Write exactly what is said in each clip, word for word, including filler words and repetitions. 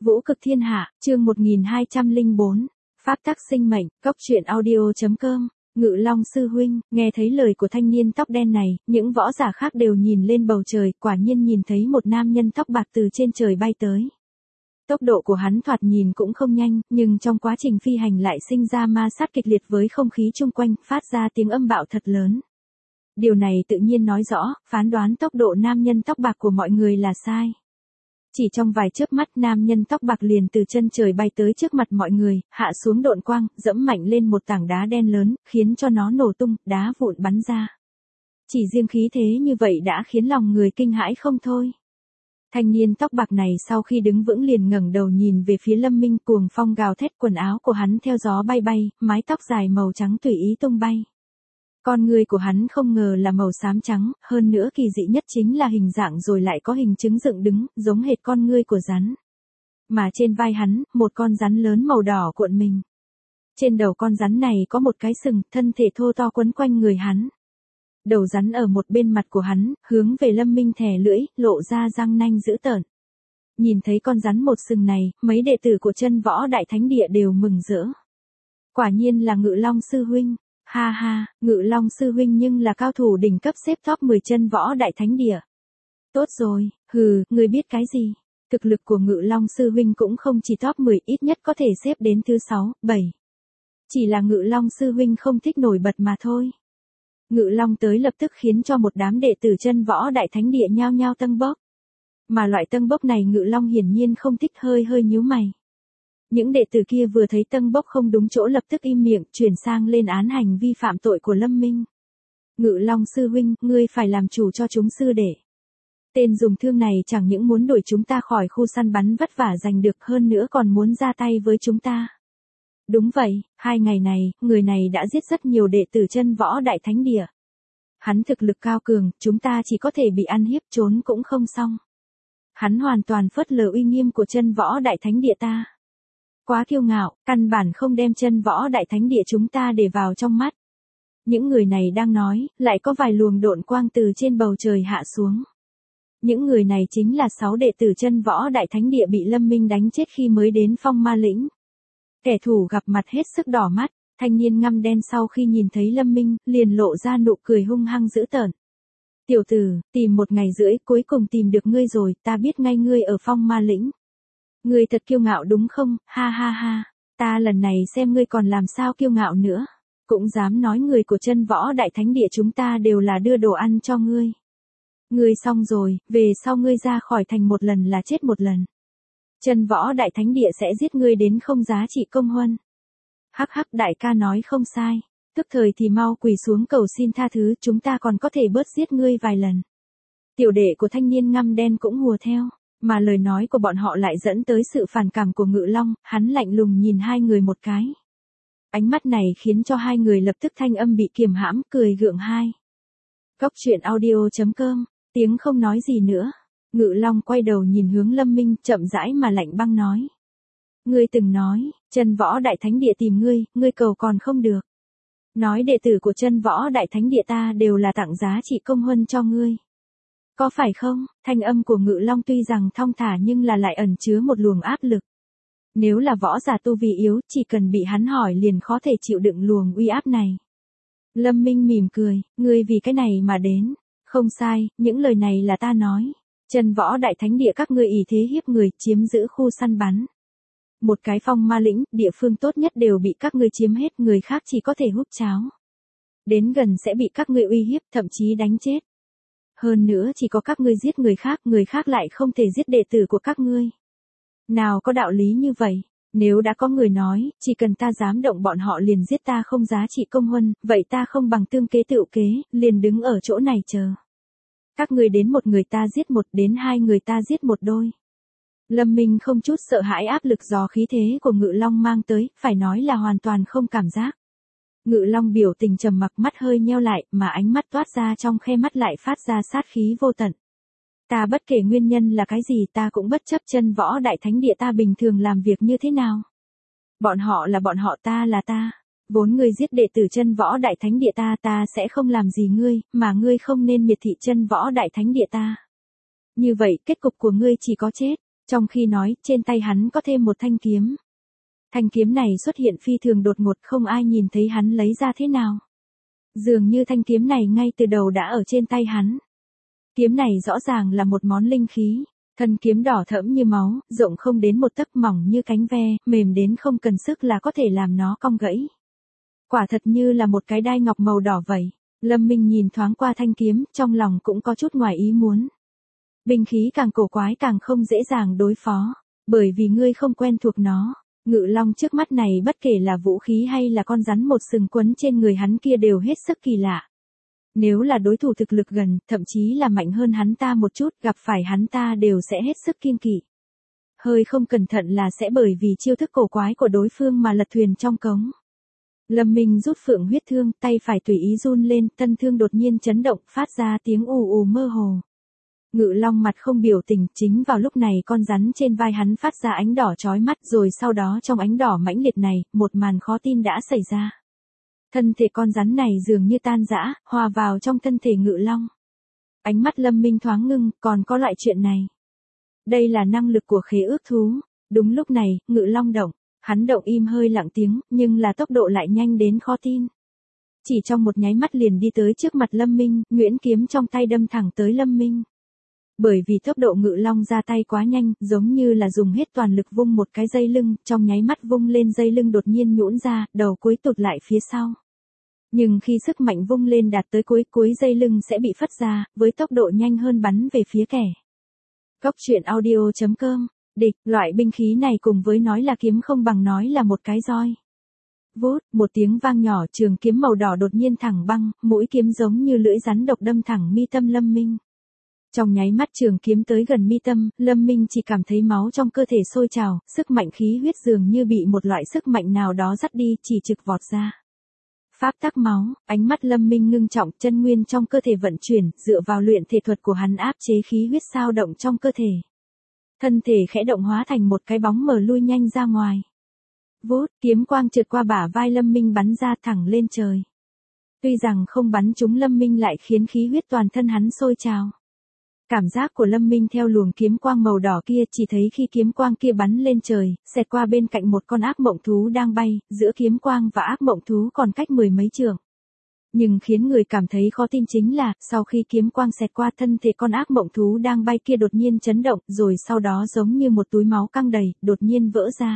Vũ cực thiên hạ, chương một nghìn hai trăm lẻ bốn, Pháp tắc sinh mệnh, cốc truyện audio.com, Ngự Long sư huynh, nghe thấy lời của thanh niên tóc đen này, những võ giả khác đều nhìn lên bầu trời, quả nhiên nhìn thấy một nam nhân tóc bạc từ trên trời bay tới. Tốc độ của hắn thoạt nhìn cũng không nhanh, nhưng trong quá trình phi hành lại sinh ra ma sát kịch liệt với không khí chung quanh, phát ra tiếng âm bạo thật lớn. Điều này tự nhiên nói rõ, phán đoán tốc độ nam nhân tóc bạc của mọi người là sai. Chỉ trong vài chớp mắt nam nhân tóc bạc liền từ chân trời bay tới trước mặt mọi người, hạ xuống độn quang, dẫm mạnh lên một tảng đá đen lớn, khiến cho nó nổ tung, đá vụn bắn ra. Chỉ riêng khí thế như vậy đã khiến lòng người kinh hãi không thôi. Thanh niên tóc bạc này sau khi đứng vững liền ngẩng đầu nhìn về phía Lâm Minh, cuồng phong gào thét, quần áo của hắn theo gió bay bay, mái tóc dài màu trắng tùy ý tung bay. Con người của hắn không ngờ là màu xám trắng, hơn nữa kỳ dị nhất chính là hình dạng rồi lại có hình trứng dựng đứng, giống hệt con ngươi của rắn. Mà trên vai hắn, một con rắn lớn màu đỏ cuộn mình. Trên đầu con rắn này có một cái sừng, thân thể thô to quấn quanh người hắn. Đầu rắn ở một bên mặt của hắn, hướng về Lâm Minh thè lưỡi, lộ ra răng nanh dữ tợn. Nhìn thấy con rắn một sừng này, mấy đệ tử của chân võ đại thánh địa đều mừng rỡ. Quả nhiên là Ngự Long sư huynh. Ha ha, Ngự Long sư huynh nhưng là cao thủ đỉnh cấp xếp top mười chân võ đại thánh địa. Tốt rồi, hừ, ngươi biết cái gì? Thực lực của Ngự Long sư huynh cũng không chỉ top mười, ít nhất có thể xếp đến thứ sáu, bảy. Chỉ là Ngự Long sư huynh không thích nổi bật mà thôi. Ngự Long tới lập tức khiến cho một đám đệ tử chân võ đại thánh địa nhao nhao tâng bốc. Mà loại tâng bốc này Ngự Long hiển nhiên không thích, hơi hơi nhíu mày. Những đệ tử kia vừa thấy tâng bốc không đúng chỗ lập tức im miệng, chuyển sang lên án hành vi phạm tội của Lâm Minh. Ngự Long sư huynh, ngươi phải làm chủ cho chúng sư đệ. Tên dùng thương này chẳng những muốn đuổi chúng ta khỏi khu săn bắn vất vả giành được, hơn nữa còn muốn ra tay với chúng ta. Đúng vậy, hai ngày này, người này đã giết rất nhiều đệ tử chân võ đại thánh địa. Hắn thực lực cao cường, chúng ta chỉ có thể bị ăn hiếp, trốn cũng không xong. Hắn hoàn toàn phớt lờ uy nghiêm của chân võ đại thánh địa ta. Quá kiêu ngạo, căn bản không đem chân võ đại thánh địa chúng ta để vào trong mắt. Những người này đang nói, lại có vài luồng độn quang từ trên bầu trời hạ xuống. Những người này chính là sáu đệ tử chân võ đại thánh địa bị Lâm Minh đánh chết khi mới đến Phong Ma Lĩnh. Kẻ thù gặp mặt hết sức đỏ mắt, thanh niên ngăm đen sau khi nhìn thấy Lâm Minh, liền lộ ra nụ cười hung hăng dữ tợn. Tiểu tử, tìm một ngày rưỡi cuối cùng tìm được ngươi rồi, ta biết ngay ngươi ở Phong Ma Lĩnh. Ngươi thật kiêu ngạo đúng không, ha ha ha, ta lần này xem ngươi còn làm sao kiêu ngạo nữa, cũng dám nói người của chân võ đại thánh địa chúng ta đều là đưa đồ ăn cho ngươi. Ngươi xong rồi, về sau ngươi ra khỏi thành một lần là chết một lần. Chân võ đại thánh địa sẽ giết ngươi đến không giá trị công huân. Hắc hắc, đại ca nói không sai, tức thời thì mau quỳ xuống cầu xin tha thứ, chúng ta còn có thể bớt giết ngươi vài lần. Tiểu đệ của thanh niên ngăm đen cũng hùa theo. Mà lời nói của bọn họ lại dẫn tới sự phản cảm của Ngự Long, hắn lạnh lùng nhìn hai người một cái. Ánh mắt này khiến cho hai người lập tức thanh âm bị kiềm hãm, cười gượng hai. Cốc truyện audio.com, tiếng không nói gì nữa. Ngự Long quay đầu nhìn hướng Lâm Minh, chậm rãi mà lạnh băng nói. Ngươi từng nói, chân võ đại thánh địa tìm ngươi, ngươi cầu còn không được. Nói đệ tử của chân võ đại thánh địa ta đều là tặng giá trị công huân cho ngươi. Có phải không? Thanh âm của Ngự Long tuy rằng thong thả nhưng là lại ẩn chứa một luồng áp lực. Nếu là võ giả tu vi yếu, chỉ cần bị hắn hỏi liền khó thể chịu đựng luồng uy áp này. Lâm Minh mỉm cười, ngươi vì cái này mà đến. Không sai, những lời này là ta nói. Chân võ đại thánh địa các ngươi ỷ thế hiếp người, chiếm giữ khu săn bắn. Một cái Phong Ma Lĩnh, địa phương tốt nhất đều bị các ngươi chiếm hết, người khác chỉ có thể hút cháo. Đến gần sẽ bị các ngươi uy hiếp, thậm chí đánh chết. Hơn nữa chỉ có các ngươi giết người khác, người khác lại không thể giết đệ tử của các ngươi. Nào có đạo lý như vậy, nếu đã có người nói, chỉ cần ta dám động bọn họ liền giết ta không giá trị công huân, vậy ta không bằng tương kế tựu kế, liền đứng ở chỗ này chờ. Các ngươi đến một người ta giết một, đến hai người ta giết một đôi. Lâm Minh không chút sợ hãi áp lực do khí thế của Ngự Long mang tới, phải nói là hoàn toàn không cảm giác. Ngự Long biểu tình trầm mặc, mắt hơi nheo lại, mà ánh mắt toát ra trong khe mắt lại phát ra sát khí vô tận. Ta bất kể nguyên nhân là cái gì, ta cũng bất chấp chân võ đại thánh địa ta bình thường làm việc như thế nào. Bọn họ là bọn họ, ta là ta. Vốn ngươi giết đệ tử chân võ đại thánh địa ta, ta sẽ không làm gì ngươi, mà ngươi không nên miệt thị chân võ đại thánh địa ta. Như vậy, kết cục của ngươi chỉ có chết. Trong khi nói, trên tay hắn có thêm một thanh kiếm. Thanh kiếm này xuất hiện phi thường đột ngột, không ai nhìn thấy hắn lấy ra thế nào. Dường như thanh kiếm này ngay từ đầu đã ở trên tay hắn. Kiếm này rõ ràng là một món linh khí. Thân kiếm đỏ thẫm như máu, rộng không đến một tấc, mỏng như cánh ve, mềm đến không cần sức là có thể làm nó cong gãy. Quả thật như là một cái đai ngọc màu đỏ vậy. Lâm Minh nhìn thoáng qua thanh kiếm, trong lòng cũng có chút ngoài ý muốn. Binh khí càng cổ quái càng không dễ dàng đối phó, bởi vì ngươi không quen thuộc nó. Ngự long trước mắt này bất kể là vũ khí hay là con rắn một sừng quấn trên người hắn kia đều hết sức kỳ lạ. Nếu là đối thủ thực lực gần, thậm chí là mạnh hơn hắn ta một chút, gặp phải hắn ta đều sẽ hết sức kiêng kỵ. Hơi không cẩn thận là sẽ bởi vì chiêu thức cổ quái của đối phương mà lật thuyền trong cống. Lâm Minh rút phượng huyết thương, tay phải tùy ý run lên, thân thương đột nhiên chấn động, phát ra tiếng ù ù mơ hồ. Ngự long mặt không biểu tình, chính vào lúc này con rắn trên vai hắn phát ra ánh đỏ chói mắt, rồi sau đó trong ánh đỏ mãnh liệt này, một màn khó tin đã xảy ra. Thân thể con rắn này dường như tan rã, hòa vào trong thân thể ngự long. Ánh mắt Lâm Minh thoáng ngưng, còn có loại chuyện này. Đây là năng lực của khế ước thú. Đúng lúc này, ngự long động. Hắn động im hơi lặng tiếng, nhưng là tốc độ lại nhanh đến khó tin. Chỉ trong một nháy mắt liền đi tới trước mặt Lâm Minh, nhuyễn kiếm trong tay đâm thẳng tới Lâm Minh. Bởi vì tốc độ ngự long ra tay quá nhanh, giống như là dùng hết toàn lực vung một cái dây lưng, trong nháy mắt vung lên dây lưng đột nhiên nhũn ra, đầu cuối tụt lại phía sau. Nhưng khi sức mạnh vung lên đạt tới cuối, cuối dây lưng sẽ bị phất ra, với tốc độ nhanh hơn bắn về phía kẻ. Góc truyện audio chấm com. Địch, loại binh khí này cùng với nói là kiếm không bằng nói là một cái roi. Vút, một tiếng vang nhỏ, trường kiếm màu đỏ đột nhiên thẳng băng, mũi kiếm giống như lưỡi rắn độc đâm thẳng mi tâm Lâm Minh. Trong nháy mắt trường kiếm tới gần mi tâm, Lâm Minh chỉ cảm thấy máu trong cơ thể sôi trào, sức mạnh khí huyết dường như bị một loại sức mạnh nào đó dắt đi, chỉ trực vọt ra. Pháp tắc máu, ánh mắt Lâm Minh ngưng trọng, chân nguyên trong cơ thể vận chuyển, dựa vào luyện thể thuật của hắn áp chế khí huyết sao động trong cơ thể. Thân thể khẽ động hóa thành một cái bóng mờ lui nhanh ra ngoài. Vút, kiếm quang trượt qua bả vai Lâm Minh bắn ra thẳng lên trời. Tuy rằng không bắn trúng Lâm Minh lại khiến khí huyết toàn thân hắn sôi trào. Cảm giác của Lâm Minh theo luồng kiếm quang màu đỏ kia, chỉ thấy khi kiếm quang kia bắn lên trời, xẹt qua bên cạnh một con ác mộng thú đang bay, giữa kiếm quang và ác mộng thú còn cách mười mấy trượng. Nhưng khiến người cảm thấy khó tin chính là, sau khi kiếm quang xẹt qua thân thể con ác mộng thú đang bay kia đột nhiên chấn động, rồi sau đó giống như một túi máu căng đầy, đột nhiên vỡ ra.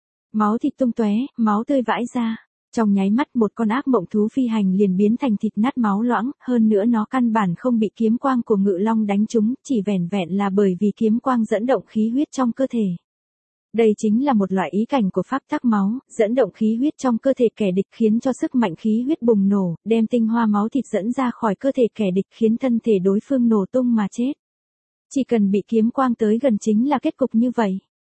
Máu thịt tung tóe, máu tươi vãi ra. Trong nháy mắt một con ác mộng thú phi hành liền biến thành thịt nát máu loãng, hơn nữa nó căn bản không bị kiếm quang của ngự long đánh trúng, chỉ vẻn vẹn là bởi vì kiếm quang dẫn động khí huyết trong cơ thể. Đây chính là một loại ý cảnh của pháp tắc máu, dẫn động khí huyết trong cơ thể kẻ địch khiến cho sức mạnh khí huyết bùng nổ, đem tinh hoa máu thịt dẫn ra khỏi cơ thể kẻ địch khiến thân thể đối phương nổ tung mà chết. Chỉ cần bị kiếm quang tới gần chính là kết cục như vậy.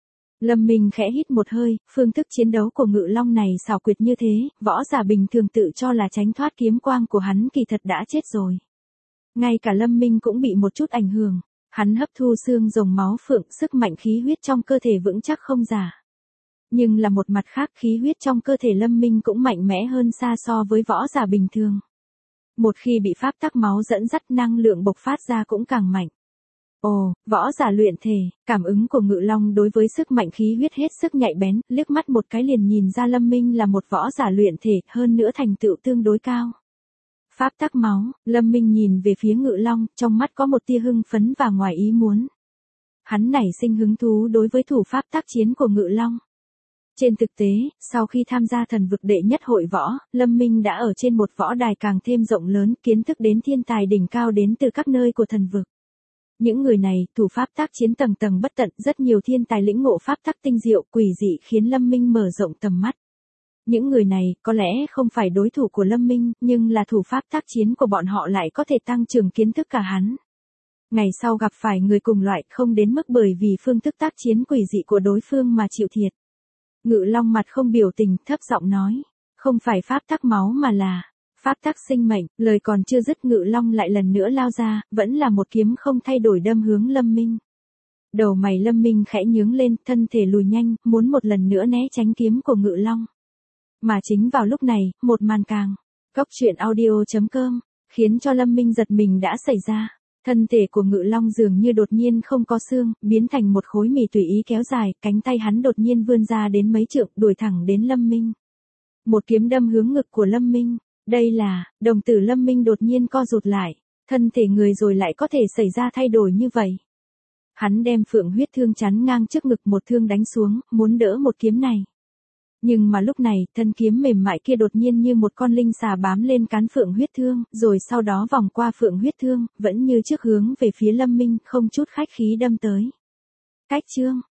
Lâm Minh khẽ hít một hơi, phương thức chiến đấu của ngự long này xảo quyệt như thế, võ giả bình thường tự cho là tránh thoát kiếm quang của hắn kỳ thật đã chết rồi. Ngay cả Lâm Minh cũng bị một chút ảnh hưởng, hắn hấp thu xương rồng máu phượng, sức mạnh khí huyết trong cơ thể vững chắc không giả. Nhưng là một mặt khác, khí huyết trong cơ thể Lâm Minh cũng mạnh mẽ hơn xa so với võ giả bình thường. Một khi bị pháp tắc máu dẫn dắt, năng lượng bộc phát ra cũng càng mạnh. Ồ, võ giả luyện thể, cảm ứng của ngự long đối với sức mạnh khí huyết hết sức nhạy bén, liếc mắt một cái liền nhìn ra Lâm Minh là một võ giả luyện thể, hơn nữa thành tựu tương đối cao. Pháp tắc máu, Lâm Minh nhìn về phía ngự long, trong mắt có một tia hưng phấn và ngoài ý muốn. Hắn nảy sinh hứng thú đối với thủ pháp tác chiến của ngự long. Trên thực tế, sau khi tham gia thần vực đệ nhất hội võ, Lâm Minh đã ở trên một võ đài càng thêm rộng lớn, kiến thức đến thiên tài đỉnh cao đến từ các nơi của thần vực. Những người này, thủ pháp tác chiến tầng tầng bất tận, rất nhiều thiên tài lĩnh ngộ pháp tắc tinh diệu, quỷ dị khiến Lâm Minh mở rộng tầm mắt. Những người này, có lẽ không phải đối thủ của Lâm Minh, nhưng là thủ pháp tác chiến của bọn họ lại có thể tăng trưởng kiến thức cả hắn. Ngày sau gặp phải người cùng loại, không đến mức bởi vì phương thức tác chiến quỷ dị của đối phương mà chịu thiệt. Ngự long mặt không biểu tình, thấp giọng nói, không phải pháp tắc máu mà là pháp tắc sinh mệnh. Lời còn chưa dứt, ngự long lại lần nữa lao ra, vẫn là một kiếm không thay đổi đâm hướng Lâm Minh. Đầu mày Lâm Minh khẽ nhướng lên, thân thể lùi nhanh, muốn một lần nữa né tránh kiếm của ngự long. Mà chính vào lúc này, một màn càng, góc truyện audio chấm com, khiến cho Lâm Minh giật mình đã xảy ra. Thân thể của Ngự Long dường như đột nhiên không có xương, biến thành một khối mì tùy ý kéo dài, cánh tay hắn đột nhiên vươn ra đến mấy trượng, đuổi thẳng đến Lâm Minh. Một kiếm đâm hướng ngực của Lâm Minh. Đây là, đồng tử Lâm Minh đột nhiên co rụt lại, thân thể người rồi lại có thể xảy ra thay đổi như vậy. Hắn đem phượng huyết thương chắn ngang trước ngực một thương đánh xuống, muốn đỡ một kiếm này. Nhưng mà lúc này, thân kiếm mềm mại kia đột nhiên như một con linh xà bám lên cán phượng huyết thương, rồi sau đó vòng qua phượng huyết thương, vẫn như trước hướng về phía Lâm Minh, không chút khách khí đâm tới. Cách chương